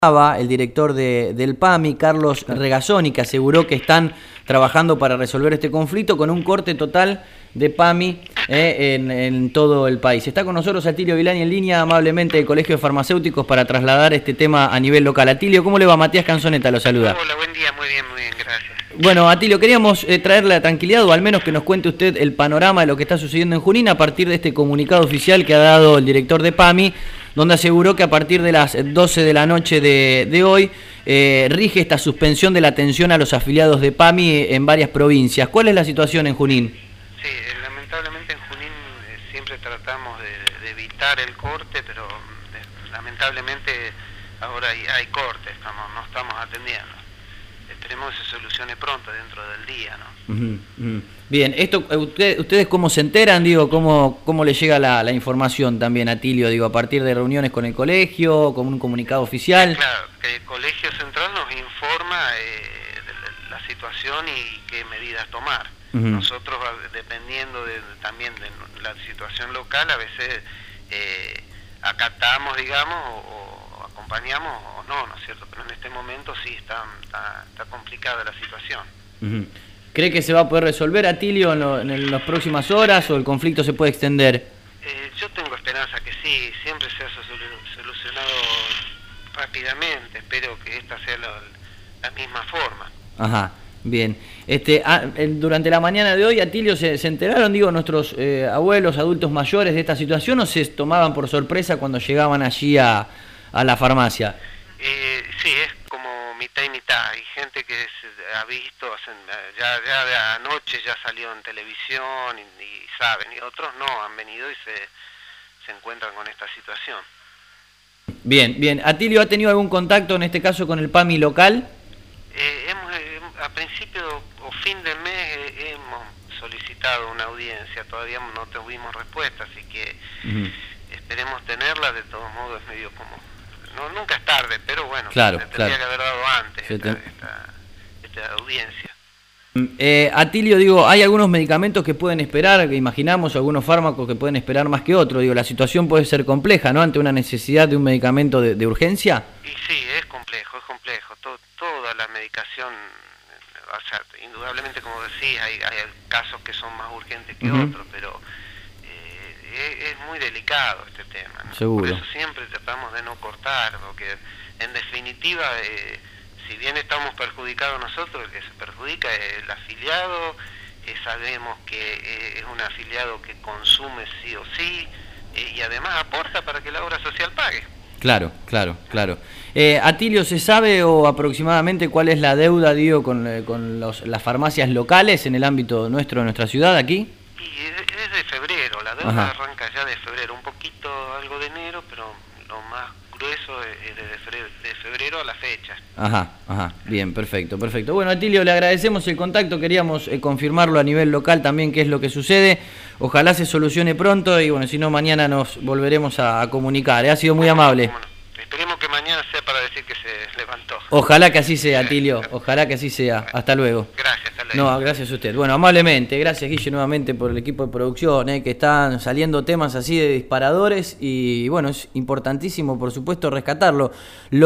El director del PAMI, Carlos Regazzoni, que aseguró que están trabajando para resolver este conflicto con un corte total de PAMI en todo el país. Está con nosotros Atilio Vilani en línea, amablemente del Colegio de Farmacéuticos, para trasladar este tema a nivel local. Atilio, ¿cómo le va? Matías Canzoneta lo saluda. Hola, buen día, muy bien, gracias. Bueno, Atilio, queríamos traerle la tranquilidad, o al menos que nos cuente usted el panorama de lo que está sucediendo en Junín a partir de este comunicado oficial que ha dado el director de PAMI, donde aseguró que a partir de las 12 de la noche de hoy rige esta suspensión de la atención a los afiliados de PAMI en varias provincias. ¿Cuál es la situación en Junín? Sí, lamentablemente en Junín siempre tratamos de evitar el corte, pero lamentablemente ahora hay corte, no estamos atendiendo. Esperemos que se solucione pronto, dentro del día, ¿no? Bien, esto ¿ustedes cómo se enteran? Digo, ¿cómo les llega la información también, Atilio? Digo, a partir de reuniones con el colegio, con un comunicado oficial. Claro, que el Colegio Central nos informa de la situación y qué medidas tomar. Nosotros, dependiendo también de la situación local, a veces acatamos, digamos, o acompañamos o no, ¿no es cierto? Pero en este momento sí está complicada la situación. ¿Cree que se va a poder resolver, Atilio, en las próximas horas, o el conflicto se puede extender? Yo tengo esperanza que sí, siempre se ha solucionado rápidamente. Espero que esta sea la misma forma. Ajá, bien. Durante la mañana de hoy, Atilio, ¿se enteraron, digo, nuestros abuelos, adultos mayores de esta situación, o se tomaban por sorpresa cuando llegaban allí a la farmacia? Sí, es como mitad y mitad. Hay gente que ha visto, ya de anoche ya salió en televisión y saben, y otros no, han venido y se encuentran con esta situación. Bien. Atilio, ¿ha tenido algún contacto en este caso con el PAMI local? A principio o fin del mes hemos solicitado una audiencia, todavía no tuvimos respuesta, así que esperemos tenerla. De todos modos es medio como... nunca es tarde, pero bueno, claro, tendría que haber dado antes esta audiencia. Atilio, digo, ¿hay algunos medicamentos que pueden esperar, que imaginamos, algunos fármacos que pueden esperar más que otros? Digo, la situación puede ser compleja, ¿no?, ante una necesidad de un medicamento de urgencia. Y sí, es complejo. Toda la medicación, o sea, indudablemente, como decís, hay casos que son más urgentes que otros, pero es muy delicado este tema, ¿no? Seguro. Por eso siempre tratamos de no cortar, porque en definitiva, si bien estamos perjudicados nosotros, el que se perjudica es el afiliado. Sabemos que es un afiliado que consume sí o sí, y además aporta para que la obra social pague. Claro. Atilio, ¿se sabe o aproximadamente cuál es la deuda, digo, con las farmacias locales en el ámbito nuestro, de nuestra ciudad, aquí? Y es de febrero, la deuda arranca ya de febrero, un poquito algo de enero, pero lo más grueso es de febrero a la fecha. Ajá, bien, perfecto. Bueno, Atilio, le agradecemos el contacto, queríamos confirmarlo a nivel local también qué es lo que sucede. Ojalá se solucione pronto y bueno, si no, mañana nos volveremos a comunicar. Ha sido muy amable. Bueno, esperemos que mañana sea para decir que se levantó. Ojalá que así sea, Atilio, ojalá que así sea. Hasta luego. Gracias, hasta luego. No, gracias a usted. Bueno, amablemente, gracias, Guille, nuevamente por el equipo de producción, que están saliendo temas así de disparadores y bueno, es importantísimo, por supuesto, rescatarlo.